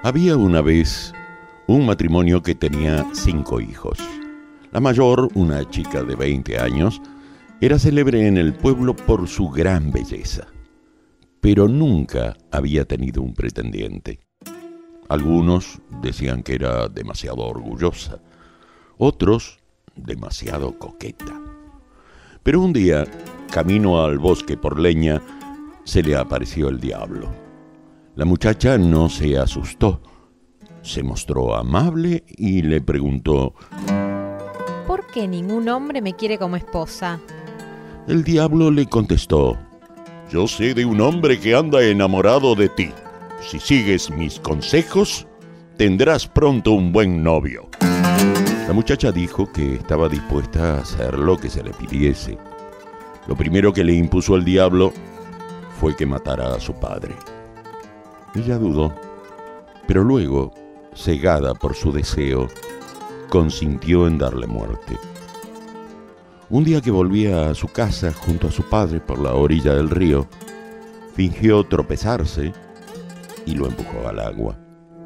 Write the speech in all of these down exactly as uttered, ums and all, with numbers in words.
Había una vez un matrimonio que tenía cinco hijos. La mayor, una chica de veinte años, era célebre en el pueblo por su gran belleza, pero nunca había tenido un pretendiente. Algunos decían que era demasiado orgullosa, otros demasiado coqueta. Pero un día, camino al bosque por leña, se le apareció el diablo. La muchacha no se asustó, se mostró amable y le preguntó: ¿por qué ningún hombre me quiere como esposa? El diablo le contestó: yo sé de un hombre que anda enamorado de ti. Si sigues mis consejos, tendrás pronto un buen novio. La muchacha dijo que estaba dispuesta a hacer lo que se le pidiese. Lo primero que le impuso el diablo fue que matara a su padre. Ella dudó, pero luego, cegada por su deseo, consintió en darle muerte. Un día que volvía a su casa junto a su padre por la orilla del río, fingió tropezarse y lo empujó al agua.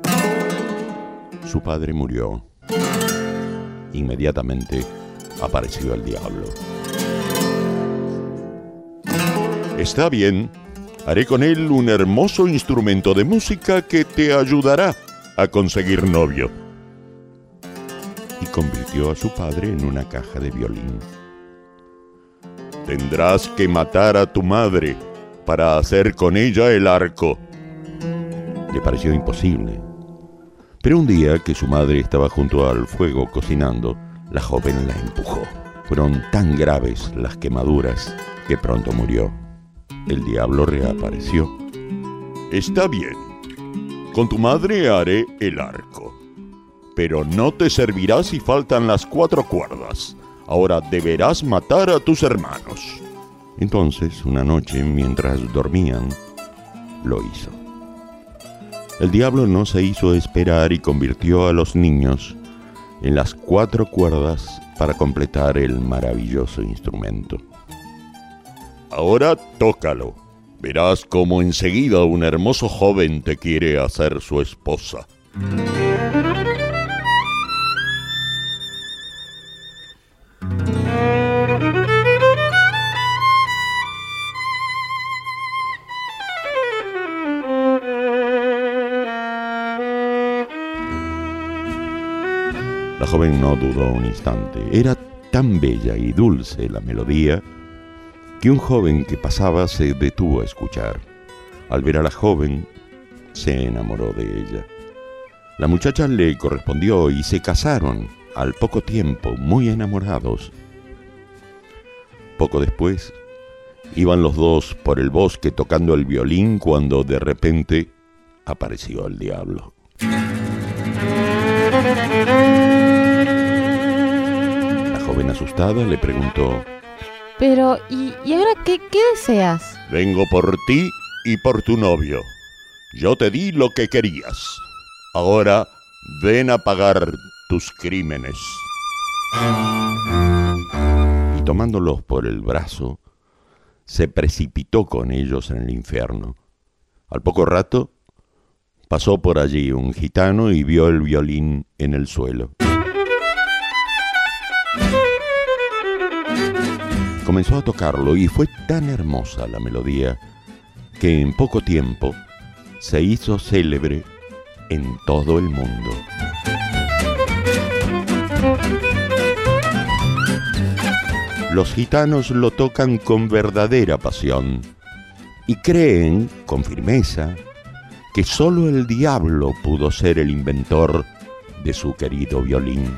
Su padre murió. Inmediatamente apareció el diablo. Está bien, haré con él un hermoso instrumento de música que te ayudará a conseguir novio. Y convirtió a su padre en una caja de violín. Tendrás que matar a tu madre para hacer con ella el arco. Le pareció imposible. Pero un día que su madre estaba junto al fuego cocinando, la joven la empujó. Fueron tan graves las quemaduras que pronto murió. El diablo reapareció. Está bien. Con tu madre haré el arco. Pero no te servirá si faltan las cuatro cuerdas. Ahora deberás matar a tus hermanos. Entonces, una noche, mientras dormían, lo hizo. El diablo no se hizo esperar y convirtió a los niños en las cuatro cuerdas para completar el maravilloso instrumento. Ahora tócalo. Verás cómo enseguida un hermoso joven te quiere hacer su esposa. La joven no dudó un instante. Era tan bella y dulce la melodía que un joven que pasaba se detuvo a escuchar. Al ver a la joven, se enamoró de ella. La muchacha le correspondió y se casaron al poco tiempo, muy enamorados. Poco después, iban los dos por el bosque tocando el violín cuando de repente apareció el diablo. La joven asustada le preguntó: Pero, ¿y, y ahora qué, qué deseas? Vengo por ti y por tu novio. Yo te di lo que querías. Ahora ven a pagar tus crímenes. Y tomándolos por el brazo, se precipitó con ellos en el infierno. Al poco rato, pasó por allí un gitano y vio el violín en el suelo. Comenzó a tocarlo y fue tan hermosa la melodía que en poco tiempo se hizo célebre en todo el mundo. Los gitanos lo tocan con verdadera pasión y creen con firmeza que solo el diablo pudo ser el inventor de su querido violín.